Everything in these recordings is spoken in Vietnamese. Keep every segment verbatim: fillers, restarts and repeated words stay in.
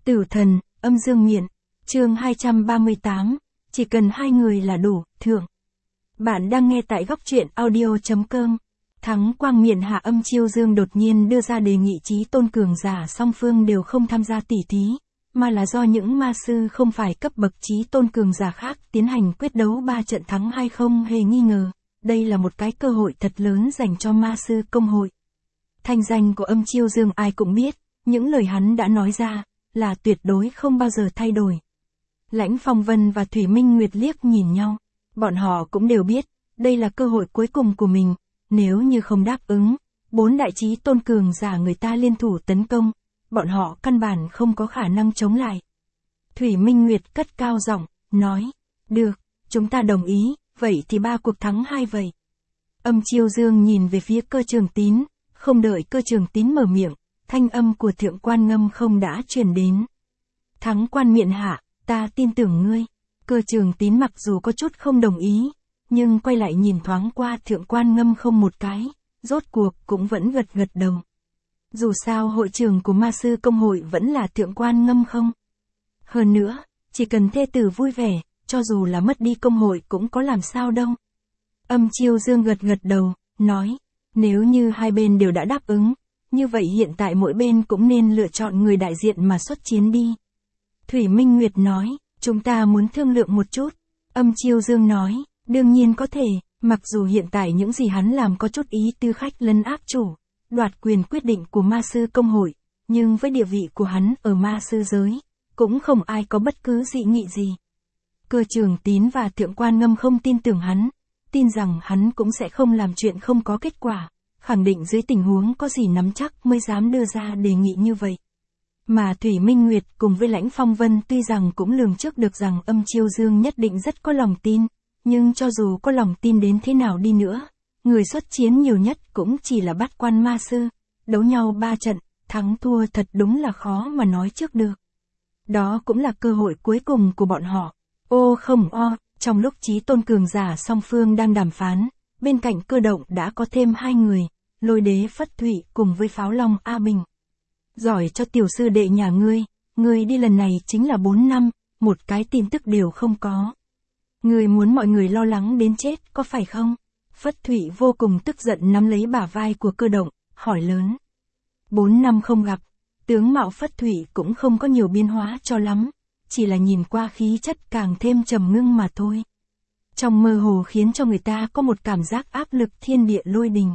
Tử thần, âm dương miện, chương hai trăm ba mươi tám, chỉ cần hai người là đủ, thượng. Bạn đang nghe tại góc truyện audio.com. Thắng Quang miện hạ âm chiêu dương đột nhiên đưa ra đề nghị chí tôn cường giả song phương đều không tham gia tỉ thí, mà là do những ma sư không phải cấp bậc chí tôn cường giả khác tiến hành quyết đấu ba trận thắng hay không hề nghi ngờ. Đây là một cái cơ hội thật lớn dành cho ma sư công hội. Thanh danh của âm chiêu dương ai cũng biết, những lời hắn đã nói ra là tuyệt đối không bao giờ thay đổi. Lãnh Phong Vân và Thủy Minh Nguyệt liếc nhìn nhau, bọn họ cũng đều biết, đây là cơ hội cuối cùng của mình, nếu như không đáp ứng, bốn đại chí tôn cường giả người ta liên thủ tấn công, bọn họ căn bản không có khả năng chống lại. Thủy Minh Nguyệt cất cao giọng, nói, được, chúng ta đồng ý, vậy thì ba cuộc thắng hai vậy. Âm chiêu dương nhìn về phía Cơ Trường Tín, không đợi Cơ Trường Tín mở miệng, thanh âm của Thượng Quan Ngâm Không đã truyền đến. Thắng Quan miện hạ, ta tin tưởng ngươi. Cơ Trường Tín mặc dù có chút không đồng ý, nhưng quay lại nhìn thoáng qua Thượng Quan Ngâm Không một cái, rốt cuộc cũng vẫn gật gật đầu. Dù sao hội trưởng của ma sư công hội vẫn là Thượng Quan Ngâm Không. Hơn nữa, chỉ cần thê tử vui vẻ, cho dù là mất đi công hội cũng có làm sao đâu. Âm chiêu dương gật gật đầu, nói, nếu như hai bên đều đã đáp ứng, như vậy hiện tại mỗi bên cũng nên lựa chọn người đại diện mà xuất chiến đi. Thủy Minh Nguyệt nói, chúng ta muốn thương lượng một chút. Âm chiêu dương nói, đương nhiên có thể, mặc dù hiện tại những gì hắn làm có chút ý tư khách lấn áp chủ, đoạt quyền quyết định của ma sư công hội, nhưng với địa vị của hắn ở ma sư giới, cũng không ai có bất cứ dị nghị gì. Cơ Trường Tín và Thượng Quan Ngâm Không tin tưởng hắn, tin rằng hắn cũng sẽ không làm chuyện không có kết quả, khẳng định dưới tình huống có gì nắm chắc mới dám đưa ra đề nghị như vậy. Mà Thủy Minh Nguyệt cùng với Lãnh Phong Vân tuy rằng cũng lường trước được rằng âm chiêu dương nhất định rất có lòng tin, nhưng cho dù có lòng tin đến thế nào đi nữa, người xuất chiến nhiều nhất cũng chỉ là bát quan ma sư, đấu nhau ba trận, thắng thua thật đúng là khó mà nói trước được. Đó cũng là cơ hội cuối cùng của bọn họ. Ô không o, trong lúc chí tôn cường giả song phương đang đàm phán, bên cạnh Cơ Động đã có thêm hai người, Lôi Đế Phất Thụy cùng với Pháo Long A Bình. Giỏi cho tiểu sư đệ nhà ngươi, ngươi đi lần này chính là bốn năm, một cái tin tức đều không có. Ngươi muốn mọi người lo lắng đến chết có phải không? Phất Thụy vô cùng tức giận nắm lấy bả vai của Cơ Động, hỏi lớn. Bốn năm không gặp, tướng mạo Phất Thụy cũng không có nhiều biến hóa cho lắm, chỉ là nhìn qua khí chất càng thêm trầm ngưng mà thôi. Trong mơ hồ khiến cho người ta có một cảm giác áp lực thiên địa lôi đình.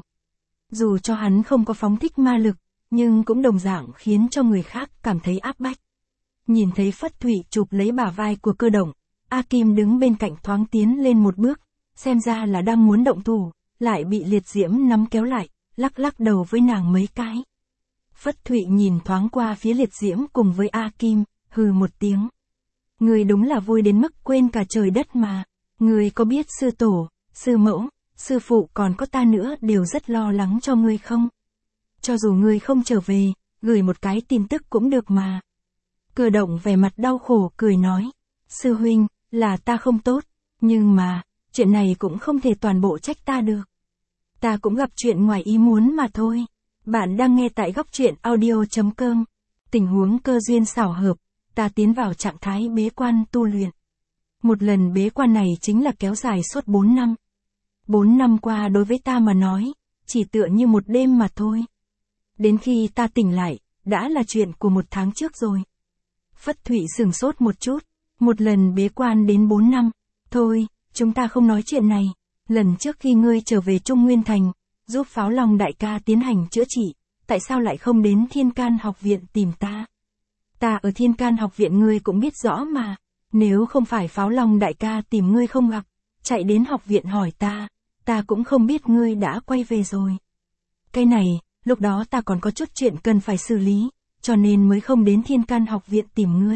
Dù cho hắn không có phóng thích ma lực, nhưng cũng đồng dạng khiến cho người khác cảm thấy áp bách. Nhìn thấy Phất Thụy chụp lấy bả vai của Cơ Động, A Kim đứng bên cạnh thoáng tiến lên một bước, xem ra là đang muốn động thủ, lại bị Liệt Diễm nắm kéo lại, lắc lắc đầu với nàng mấy cái. Phất Thụy nhìn thoáng qua phía Liệt Diễm cùng với A Kim, hừ một tiếng. Người đúng là vui đến mức quên cả trời đất mà. Người có biết sư tổ, sư mẫu, sư phụ còn có ta nữa đều rất lo lắng cho ngươi không? Cho dù ngươi không trở về, gửi một cái tin tức cũng được mà. Cơ Động vẻ mặt đau khổ cười nói. Sư huynh, là ta không tốt, nhưng mà, chuyện này cũng không thể toàn bộ trách ta được. Ta cũng gặp chuyện ngoài ý muốn mà thôi. Bạn đang nghe tại góc truyện audio.com. Tình huống cơ duyên xảo hợp, ta tiến vào trạng thái bế quan tu luyện. Một lần bế quan này chính là kéo dài suốt bốn năm. Bốn năm qua đối với ta mà nói, chỉ tựa như một đêm mà thôi. Đến khi ta tỉnh lại, đã là chuyện của một tháng trước rồi. Phất Thụy sửng sốt một chút, một lần bế quan đến bốn năm. Thôi, chúng ta không nói chuyện này. Lần trước khi ngươi trở về Trung Nguyên Thành, giúp Pháo Long đại ca tiến hành chữa trị, tại sao lại không đến Thiên Can học viện tìm ta? Ta ở Thiên Can học viện ngươi cũng biết rõ mà. Nếu không phải Pháo Long đại ca tìm ngươi không gặp, chạy đến học viện hỏi ta, ta cũng không biết ngươi đã quay về rồi. Cái này, lúc đó ta còn có chút chuyện cần phải xử lý, cho nên mới không đến Thiên Can học viện tìm ngươi.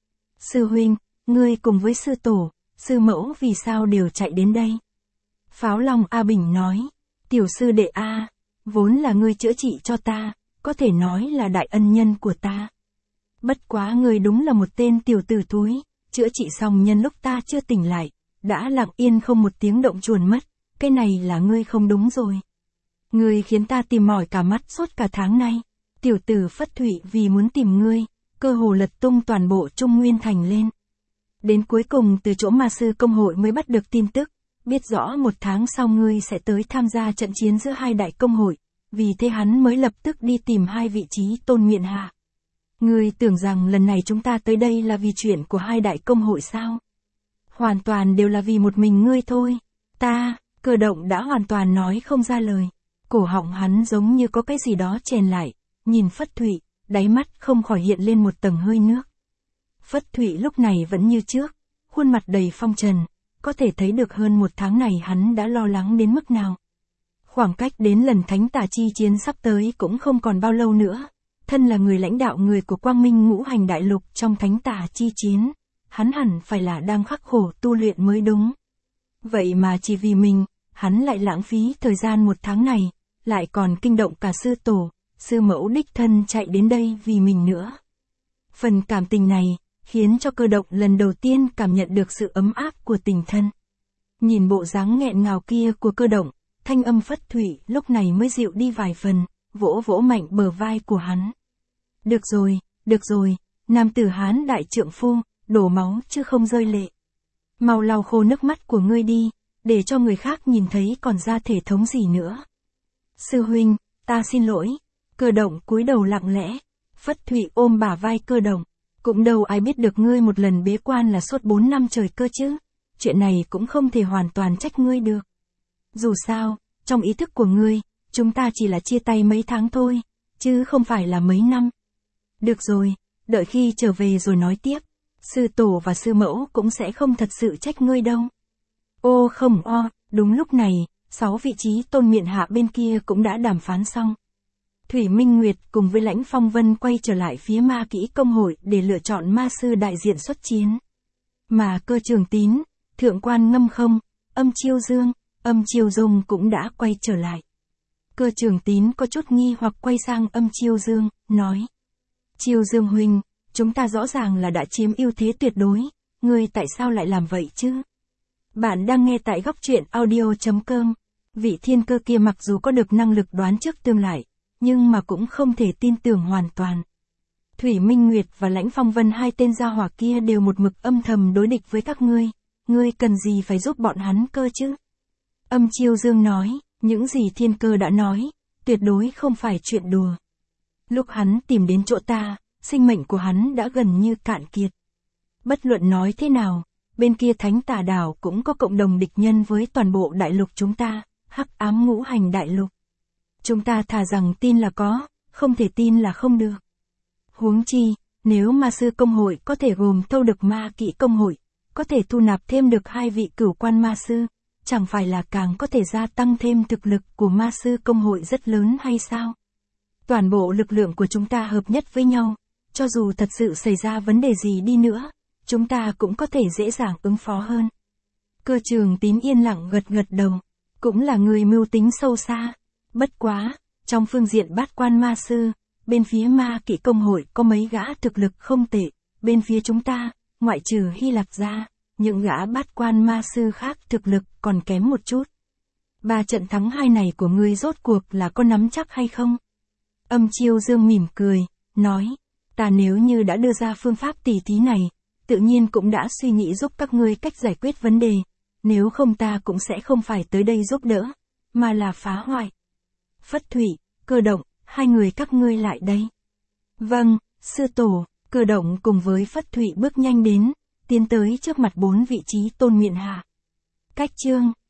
Sư huynh, ngươi cùng với sư tổ, sư mẫu vì sao đều chạy đến đây? Pháo Long A Bình nói, tiểu sư đệ A, vốn là ngươi chữa trị cho ta, có thể nói là đại ân nhân của ta. Bất quá ngươi đúng là một tên tiểu tử thúi. Chữa trị xong nhân lúc ta chưa tỉnh lại, đã lặng yên không một tiếng động chuồn mất, cái này là ngươi không đúng rồi. Ngươi khiến ta tìm mỏi cả mắt suốt cả tháng nay, tiểu tử Phất Thụy vì muốn tìm ngươi, cơ hồ lật tung toàn bộ Trung Nguyên Thành lên. Đến cuối cùng từ chỗ ma sư công hội mới bắt được tin tức, biết rõ một tháng sau ngươi sẽ tới tham gia trận chiến giữa hai đại công hội, vì thế hắn mới lập tức đi tìm hai vị trí tôn miện hạ. Ngươi tưởng rằng lần này chúng ta tới đây là vì chuyện của hai đại công hội sao? Hoàn toàn đều là vì một mình ngươi thôi. Ta, Cơ Động đã hoàn toàn nói không ra lời. Cổ họng hắn giống như có cái gì đó chèn lại, nhìn Phất Thụy, đáy mắt không khỏi hiện lên một tầng hơi nước. Phất Thụy lúc này vẫn như trước, khuôn mặt đầy phong trần, có thể thấy được hơn một tháng này hắn đã lo lắng đến mức nào. Khoảng cách đến lần thánh tà chi chiến sắp tới cũng không còn bao lâu nữa. Thân là người lãnh đạo người của Quang Minh Ngũ Hành Đại Lục trong thánh tà chi chiến, hắn hẳn phải là đang khắc khổ tu luyện mới đúng. Vậy mà chỉ vì mình, hắn lại lãng phí thời gian một tháng này, lại còn kinh động cả sư tổ, sư mẫu đích thân chạy đến đây vì mình nữa. Phần cảm tình này, khiến cho Cơ Động lần đầu tiên cảm nhận được sự ấm áp của tình thân. Nhìn bộ dáng nghẹn ngào kia của Cơ Động, thanh âm Phất Thụy lúc này mới dịu đi vài phần, vỗ vỗ mạnh bờ vai của hắn. Được rồi, được rồi, nam tử Hán đại trượng phu, đổ máu chứ không rơi lệ. Mau lau khô nước mắt của ngươi đi, để cho người khác nhìn thấy còn ra thể thống gì nữa. Sư huynh, ta xin lỗi. Cơ Động cúi đầu lặng lẽ. Phất Thụy ôm bả vai Cơ Động. Cũng đâu ai biết được ngươi một lần bế quan là suốt bốn năm trời cơ chứ. Chuyện này cũng không thể hoàn toàn trách ngươi được. Dù sao, trong ý thức của ngươi, chúng ta chỉ là chia tay mấy tháng thôi, chứ không phải là mấy năm. Được rồi, đợi khi trở về rồi nói tiếp. Sư tổ và sư mẫu cũng sẽ không thật sự trách ngươi đâu. Ô không o, đúng lúc này, sáu vị trí tôn miện hạ bên kia cũng đã đàm phán xong. Thủy Minh Nguyệt cùng với Lãnh Phong Vân quay trở lại phía ma kỹ công hội để lựa chọn ma sư đại diện xuất chiến. Mà Cơ Trường Tín, Thượng quan Ngâm Không, Âm Chiêu Dương, Âm Chiêu Dung cũng đã quay trở lại. Cơ Trường Tín có chút nghi hoặc quay sang Âm Chiêu Dương, nói. Chiêu Dương huynh, chúng ta rõ ràng là đã chiếm ưu thế tuyệt đối, ngươi tại sao lại làm vậy chứ? Bạn đang nghe tại góc truyện audio chấm com. Vị thiên cơ kia mặc dù có được năng lực đoán trước tương lai, nhưng mà cũng không thể tin tưởng hoàn toàn. Thủy Minh Nguyệt và Lãnh Phong Vân hai tên gia hỏa kia đều một mực âm thầm đối địch với các ngươi, ngươi cần gì phải giúp bọn hắn cơ chứ? Âm Chiêu Dương nói, những gì thiên cơ đã nói, tuyệt đối không phải chuyện đùa. Lúc hắn tìm đến chỗ ta, sinh mệnh của hắn đã gần như cạn kiệt. Bất luận nói thế nào, bên kia Thánh Tà Đảo cũng có cộng đồng địch nhân với toàn bộ đại lục chúng ta, Hắc Ám Ngũ Hành Đại Lục. Chúng ta thà rằng tin là có, không thể tin là không được. Huống chi, nếu ma sư công hội có thể gồm thâu được ma kỵ công hội, có thể thu nạp thêm được hai vị cửu quan ma sư, chẳng phải là càng có thể gia tăng thêm thực lực của ma sư công hội rất lớn hay sao? Toàn bộ lực lượng của chúng ta hợp nhất với nhau, cho dù thật sự xảy ra vấn đề gì đi nữa, chúng ta cũng có thể dễ dàng ứng phó hơn. Cơ Trường Tín yên lặng gật gật đầu, cũng là người mưu tính sâu xa. Bất quá, trong phương diện bát quan ma sư, bên phía ma kỵ công hội có mấy gã thực lực không tệ, bên phía chúng ta, ngoại trừ Hy Lạp ra, những gã bát quan ma sư khác thực lực còn kém một chút. Ba trận thắng hai này của ngươi rốt cuộc là có nắm chắc hay không? Âm Chiêu Dương mỉm cười, nói, ta nếu như đã đưa ra phương pháp tỉ thí này, tự nhiên cũng đã suy nghĩ giúp các ngươi cách giải quyết vấn đề, nếu không ta cũng sẽ không phải tới đây giúp đỡ, mà là phá hoại. Phất Thụy, Cơ Động, hai người các ngươi lại đây. Vâng, sư tổ. Cơ Động cùng với Phất Thụy bước nhanh đến, tiến tới trước mặt bốn vị trí tôn miện hạ. Cách chương